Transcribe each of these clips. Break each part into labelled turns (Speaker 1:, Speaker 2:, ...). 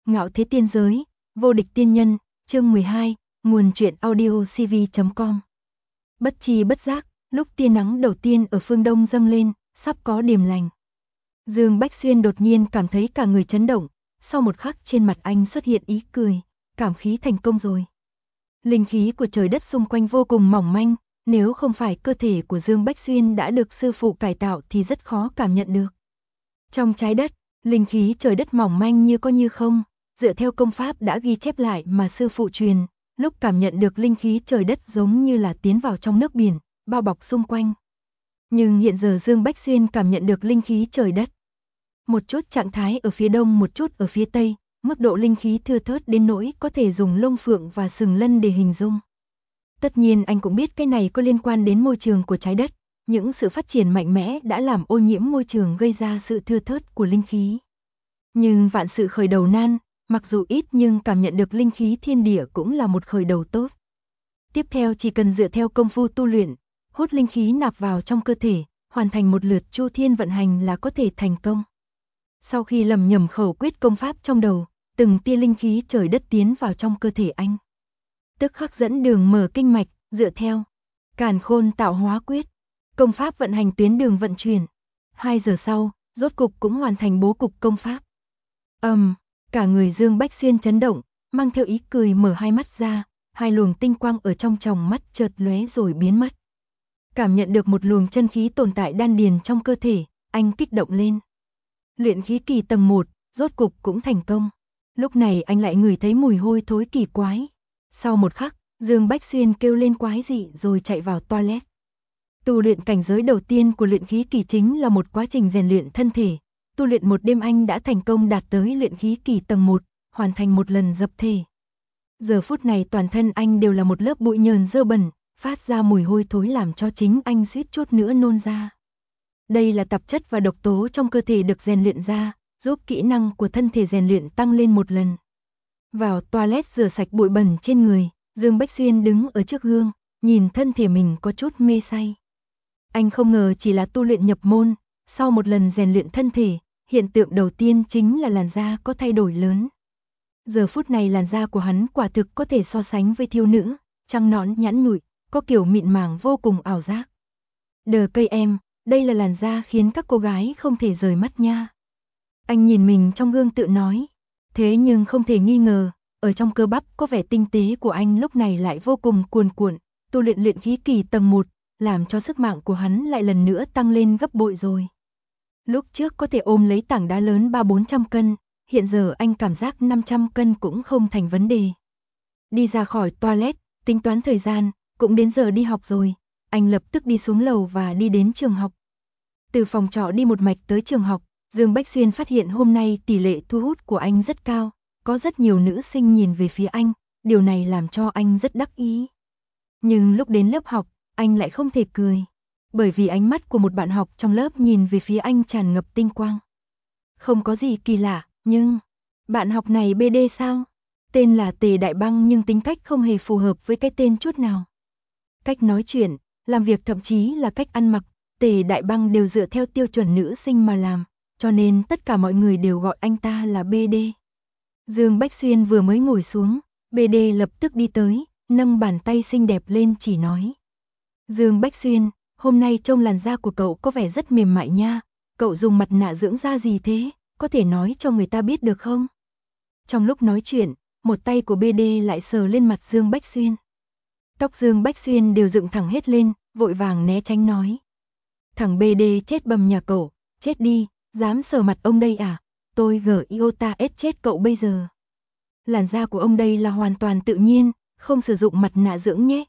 Speaker 1: Ngạo thế tiên giới, vô địch tiên nhân, chương 12, nguồn truyện audio cv.com. Bất chi bất giác, lúc tia nắng đầu tiên ở phương đông dâng lên, sắp có điềm lành. Dương Bách Xuyên đột nhiên cảm thấy cả người chấn động, sau một khắc trên mặt anh xuất hiện ý cười, cảm khí thành công rồi. Linh khí của trời đất xung quanh vô cùng mỏng manh, nếu không phải cơ thể của Dương Bách Xuyên đã được sư phụ cải tạo thì rất khó cảm nhận được. Trong trái đất, linh khí trời đất mỏng manh như có như không, dựa theo công pháp đã ghi chép lại mà sư phụ truyền, lúc cảm nhận được linh khí trời đất giống như là tiến vào trong nước biển, bao bọc xung quanh. Nhưng hiện giờ Dương Bách Xuyên cảm nhận được linh khí trời đất. Một chút trạng thái ở phía đông, một chút ở phía tây, mức độ linh khí thưa thớt đến nỗi có thể dùng lông phượng và sừng lân để hình dung. Tất nhiên anh cũng biết cái này có liên quan đến môi trường của trái đất, những sự phát triển mạnh mẽ đã làm ô nhiễm môi trường gây ra sự thưa thớt của linh khí. Nhưng vạn sự khởi đầu nan, mặc dù ít nhưng cảm nhận được linh khí thiên địa cũng là một khởi đầu tốt. Tiếp theo chỉ cần dựa theo công phu tu luyện, hút linh khí nạp vào trong cơ thể, hoàn thành một lượt chu thiên vận hành là có thể thành công. Sau khi lầm nhầm khẩu quyết công pháp trong đầu, từng tia linh khí trời đất tiến vào trong cơ thể anh. Tức khắc dẫn đường mở kinh mạch, dựa theo Càn Khôn Tạo Hóa Quyết, công pháp vận hành tuyến đường vận chuyển. 2 giờ sau, rốt cục cũng hoàn thành bố cục công pháp. Cả người Dương Bách Xuyên chấn động, mang theo ý cười mở hai mắt ra, hai luồng tinh quang ở trong tròng mắt chợt lóe rồi biến mất. Cảm nhận được một luồng chân khí tồn tại đan điền trong cơ thể, anh kích động lên. Luyện khí kỳ tầng 1, rốt cục cũng thành công. Lúc này anh lại ngửi thấy mùi hôi thối kỳ quái. Sau một khắc, Dương Bách Xuyên kêu lên quái dị rồi chạy vào toilet. Tu luyện cảnh giới đầu tiên của luyện khí kỳ chính là một quá trình rèn luyện thân thể. Tu luyện một đêm anh đã thành công đạt tới luyện khí kỳ tầng 1, hoàn thành một lần dập thể. Giờ phút này toàn thân anh đều là một lớp bụi nhờn dơ bẩn, phát ra mùi hôi thối làm cho chính anh suýt chút nữa nôn ra. Đây là tạp chất và độc tố trong cơ thể được rèn luyện ra, giúp kỹ năng của thân thể rèn luyện tăng lên một lần. Vào toilet rửa sạch bụi bẩn trên người, Dương Bách Xuyên đứng ở trước gương, nhìn thân thể mình có chút mê say. Anh không ngờ chỉ là tu luyện nhập môn, sau một lần rèn luyện thân thể, hiện tượng đầu tiên chính là làn da có thay đổi lớn. Giờ phút này làn da của hắn quả thực có thể so sánh với thiếu nữ, trắng nõn nhẵn nhụi, có kiểu mịn màng vô cùng ảo giác. Đờ cây em, đây là làn da khiến các cô gái không thể rời mắt nha. Anh nhìn mình trong gương tự nói. Thế nhưng không thể nghi ngờ, ở trong cơ bắp có vẻ tinh tế của anh lúc này lại vô cùng cuồn cuộn, tu luyện luyện khí kỳ tầng 1, làm cho sức mạnh của hắn lại lần nữa tăng lên gấp bội rồi. Lúc trước có thể ôm lấy tảng đá lớn 300-400 cân, hiện giờ anh cảm giác 500 cân cũng không thành vấn đề. Đi ra khỏi toilet, tính toán thời gian, cũng đến giờ đi học rồi, anh lập tức đi xuống lầu và đi đến trường học. Từ phòng trọ đi một mạch tới trường học, Dương Bách Xuyên phát hiện hôm nay tỷ lệ thu hút của anh rất cao, có rất nhiều nữ sinh nhìn về phía anh, điều này làm cho anh rất đắc ý. Nhưng lúc đến lớp học, anh lại không thể cười, bởi vì ánh mắt của một bạn học trong lớp nhìn về phía anh tràn ngập tinh quang. Không có gì kỳ lạ, nhưng bạn học này BD sao? Tên là Tề Đại Băng nhưng tính cách không hề phù hợp với cái tên chút nào. Cách nói chuyện, làm việc thậm chí là cách ăn mặc, Tề Đại Băng đều dựa theo tiêu chuẩn nữ sinh mà làm, cho nên tất cả mọi người đều gọi anh ta là BD. Dương Bách Xuyên vừa mới ngồi xuống, BD lập tức đi tới, nâng bàn tay xinh đẹp lên chỉ nói. Dương Bách Xuyên, hôm nay trông làn da của cậu có vẻ rất mềm mại nha, cậu dùng mặt nạ dưỡng da gì thế, có thể nói cho người ta biết được không? Trong lúc nói chuyện, một tay của BD lại sờ lên mặt Dương Bách Xuyên. Tóc Dương Bách Xuyên đều dựng thẳng hết lên, vội vàng né tránh nói. Thằng BD chết bầm nhà cậu, chết đi, dám sờ mặt ông đây à, tôi iota S chết cậu bây giờ. Làn da của ông đây là hoàn toàn tự nhiên, không sử dụng mặt nạ dưỡng nhé,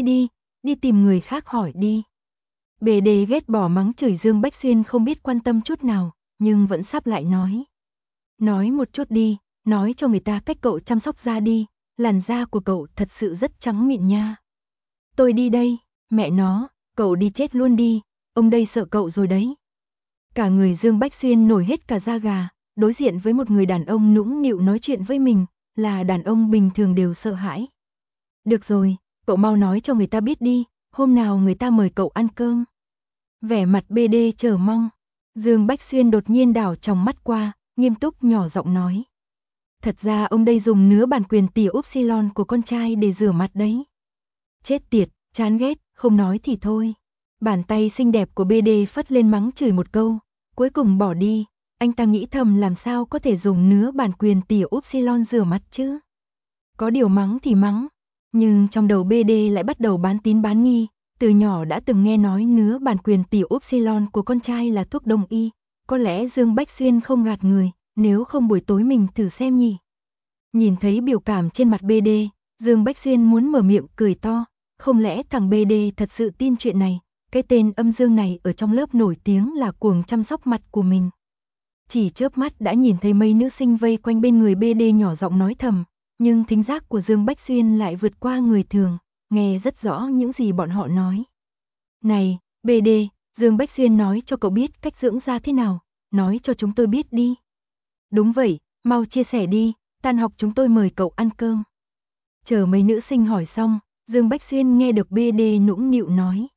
Speaker 1: đi tìm người khác hỏi đi. BD ghét bỏ mắng chửi Dương Bách Xuyên không biết quan tâm chút nào, nhưng vẫn sắp lại nói. Nói một chút đi, nói cho người ta cách cậu chăm sóc da đi, làn da của cậu thật sự rất trắng mịn nha. Tôi đi đây, mẹ nó, cậu đi chết luôn đi, ông đây sợ cậu rồi đấy. Cả người Dương Bách Xuyên nổi hết cả da gà, đối diện với một người đàn ông nũng nịu nói chuyện với mình, là đàn ông bình thường đều sợ hãi. Được rồi, cậu mau nói cho người ta biết đi, hôm nào người ta mời cậu ăn cơm. Vẻ mặt BD chờ mong, Dương Bách Xuyên đột nhiên đảo tròng mắt qua, nghiêm túc nhỏ giọng nói. Thật ra ông đây dùng nứa bản quyền tỷ upsilon của con trai để rửa mặt đấy. Chết tiệt, chán ghét, không nói thì thôi. Bàn tay xinh đẹp của BD phất lên mắng chửi một câu, cuối cùng bỏ đi. Anh ta nghĩ thầm làm sao có thể dùng nứa bản quyền tỷ upsilon rửa mặt chứ. Có điều mắng thì mắng, nhưng trong đầu BD lại bắt đầu bán tín bán nghi. Từ nhỏ đã từng nghe nói nứa bản quyền tỷ upsilon của con trai là thuốc đông y. Có lẽ Dương Bách Xuyên không gạt người, nếu không buổi tối mình thử xem nhỉ. Nhìn thấy biểu cảm trên mặt BD, Dương Bách Xuyên muốn mở miệng cười to. Không lẽ thằng BD thật sự tin chuyện này, cái tên âm Dương này ở trong lớp nổi tiếng là cuồng chăm sóc mặt của mình. Chỉ chớp mắt đã nhìn thấy mấy nữ sinh vây quanh bên người BD nhỏ giọng nói thầm, nhưng thính giác của Dương Bách Xuyên lại vượt qua người thường, nghe rất rõ những gì bọn họ nói. Này, BD, Dương Bách Xuyên nói cho cậu biết cách dưỡng da thế nào, nói cho chúng tôi biết đi. Đúng vậy, mau chia sẻ đi, tan học chúng tôi mời cậu ăn cơm. Chờ mấy nữ sinh hỏi xong, Dương Bách Xuyên nghe được BD nũng nịu nói.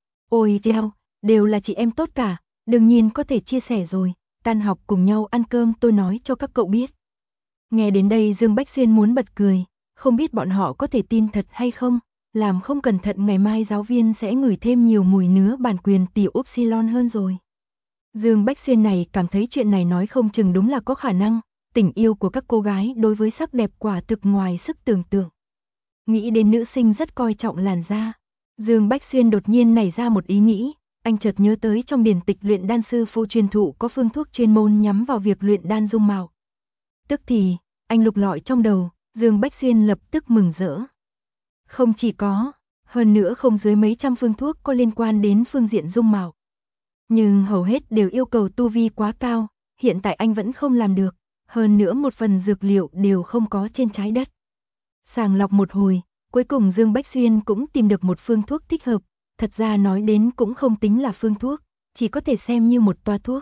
Speaker 1: Ôi chao, đều là chị em tốt cả, đương nhiên có thể chia sẻ rồi, tan học cùng nhau ăn cơm tôi nói cho các cậu biết. Nghe đến đây Dương Bách Xuyên muốn bật cười, không biết bọn họ có thể tin thật hay không, làm không cẩn thận ngày mai giáo viên sẽ ngửi thêm nhiều mùi nứa bản quyền tỷ upsilon hơn rồi. Dương Bách Xuyên này cảm thấy chuyện này nói không chừng đúng là có khả năng, tình yêu của các cô gái đối với sắc đẹp quả thực ngoài sức tưởng tượng. Nghĩ đến nữ sinh rất coi trọng làn da, Dương Bách Xuyên đột nhiên nảy ra một ý nghĩ, anh chợt nhớ tới trong điển tịch luyện đan sư phụ truyền thụ có phương thuốc chuyên môn nhắm vào việc luyện đan dung mạo. Tức thì, anh lục lọi trong đầu, Dương Bách Xuyên lập tức mừng rỡ. Không chỉ có, hơn nữa không dưới mấy trăm phương thuốc có liên quan đến phương diện dung mạo. Nhưng hầu hết đều yêu cầu tu vi quá cao, hiện tại anh vẫn không làm được, hơn nữa một phần dược liệu đều không có trên trái đất. Sàng lọc một hồi, cuối cùng Dương Bách Xuyên cũng tìm được một phương thuốc thích hợp, thật ra nói đến cũng không tính là phương thuốc, chỉ có thể xem như một toa thuốc.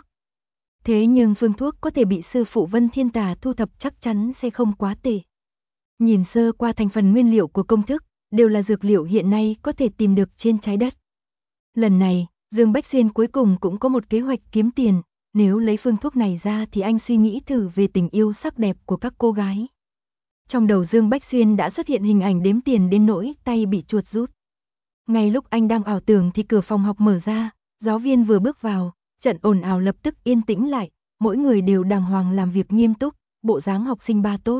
Speaker 1: Thế nhưng phương thuốc có thể bị sư phụ Vân Thiên Tà thu thập chắc chắn sẽ không quá tệ. Nhìn sơ qua thành phần nguyên liệu của công thức, đều là dược liệu hiện nay có thể tìm được trên trái đất. Lần này, Dương Bách Xuyên cuối cùng cũng có một kế hoạch kiếm tiền, nếu lấy phương thuốc này ra thì anh suy nghĩ thử về tình yêu sắc đẹp của các cô gái. Trong đầu Dương Bách Xuyên đã xuất hiện hình ảnh đếm tiền đến nỗi tay bị chuột rút. Ngay lúc anh đang ảo tưởng thì cửa phòng học mở ra, giáo viên vừa bước vào, trận ồn ào lập tức yên tĩnh lại, mỗi người đều đàng hoàng làm việc nghiêm túc, bộ dáng học sinh ba tốt.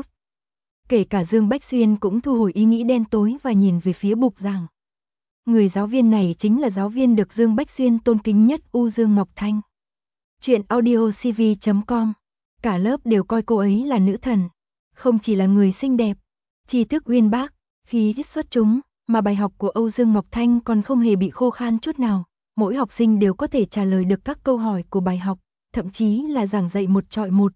Speaker 1: Kể cả Dương Bách Xuyên cũng thu hồi ý nghĩ đen tối và nhìn về phía bục giảng. Người giáo viên này chính là giáo viên được Dương Bách Xuyên tôn kính nhất Dương Ngọc Thanh. Chuyện audiocv.com. Cả lớp đều coi cô ấy là nữ thần. Không chỉ là người xinh đẹp, tri thức uyên bác, khí chất xuất chúng, mà bài học của Dương Ngọc Thanh còn không hề bị khô khan chút nào. Mỗi học sinh đều có thể trả lời được các câu hỏi của bài học, thậm chí là giảng dạy một chọi một.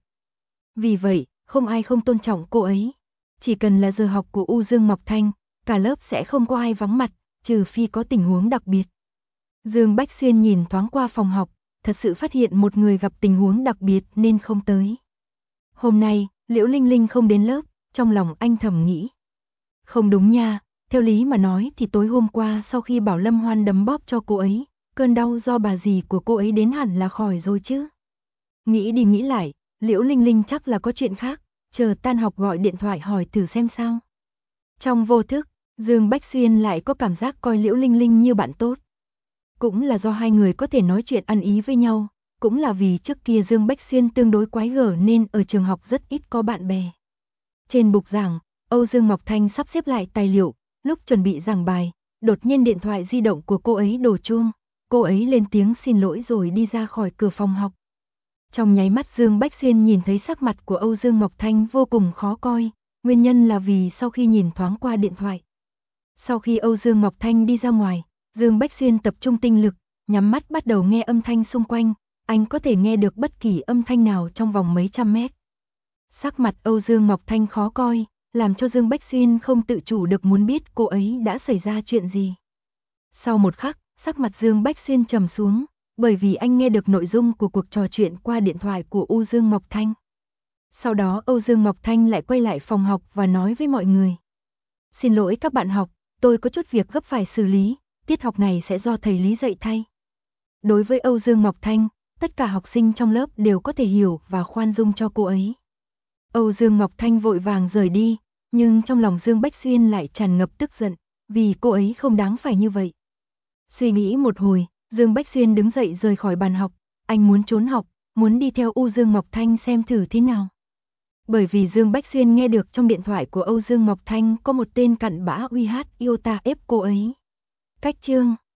Speaker 1: Vì vậy, không ai không tôn trọng cô ấy. Chỉ cần là giờ học của Dương Ngọc Thanh, cả lớp sẽ không có ai vắng mặt, trừ phi có tình huống đặc biệt. Dương Bách Xuyên nhìn thoáng qua phòng học, thật sự phát hiện một người gặp tình huống đặc biệt nên không tới. Hôm nay, Liễu Linh Linh không đến lớp, trong lòng anh thầm nghĩ. Không đúng nha, theo lý mà nói thì tối hôm qua sau khi bảo Lâm Hoan đấm bóp cho cô ấy, cơn đau do bà dì của cô ấy đến hẳn là khỏi rồi chứ. Nghĩ đi nghĩ lại, Liễu Linh Linh chắc là có chuyện khác, chờ tan học gọi điện thoại hỏi thử xem sao. Trong vô thức, Dương Bách Xuyên lại có cảm giác coi Liễu Linh Linh như bạn tốt. Cũng là do hai người có thể nói chuyện ăn ý với nhau, cũng là vì trước kia Dương Bách Xuyên tương đối quái gở nên ở trường học rất ít có bạn bè. Trên bục giảng, Dương Ngọc Thanh sắp xếp lại tài liệu, lúc chuẩn bị giảng bài, đột nhiên điện thoại di động của cô ấy đổ chuông, cô ấy lên tiếng xin lỗi rồi đi ra khỏi cửa phòng học. Trong nháy mắt Dương Bách Xuyên nhìn thấy sắc mặt của Dương Ngọc Thanh vô cùng khó coi, nguyên nhân là vì sau khi nhìn thoáng qua điện thoại. Sau khi Dương Ngọc Thanh đi ra ngoài, Dương Bách Xuyên tập trung tinh lực, nhắm mắt bắt đầu nghe âm thanh xung quanh, anh có thể nghe được bất kỳ âm thanh nào trong vòng mấy trăm mét. Sắc mặt Dương Ngọc Thanh khó coi, làm cho Dương Bách Xuyên không tự chủ được muốn biết cô ấy đã xảy ra chuyện gì. Sau một khắc, sắc mặt Dương Bách Xuyên trầm xuống, bởi vì anh nghe được nội dung của cuộc trò chuyện qua điện thoại của Dương Ngọc Thanh. Sau đó Dương Ngọc Thanh lại quay lại phòng học và nói với mọi người. Xin lỗi các bạn học, tôi có chút việc gấp phải xử lý, tiết học này sẽ do thầy Lý dạy thay. Đối với Dương Ngọc Thanh, tất cả học sinh trong lớp đều có thể hiểu và khoan dung cho cô ấy. Âu Dương Ngọc Thanh vội vàng rời đi, nhưng trong lòng Dương Bách Xuyên lại tràn ngập tức giận, vì cô ấy không đáng phải như vậy. Suy nghĩ một hồi, Dương Bách Xuyên đứng dậy rời khỏi bàn học, anh muốn trốn học, muốn đi theo Âu Dương Ngọc Thanh xem thử thế nào. Bởi vì Dương Bách Xuyên nghe được trong điện thoại của Âu Dương Ngọc Thanh có một tên cặn bã uy hát Iota ép cô ấy. Cách chương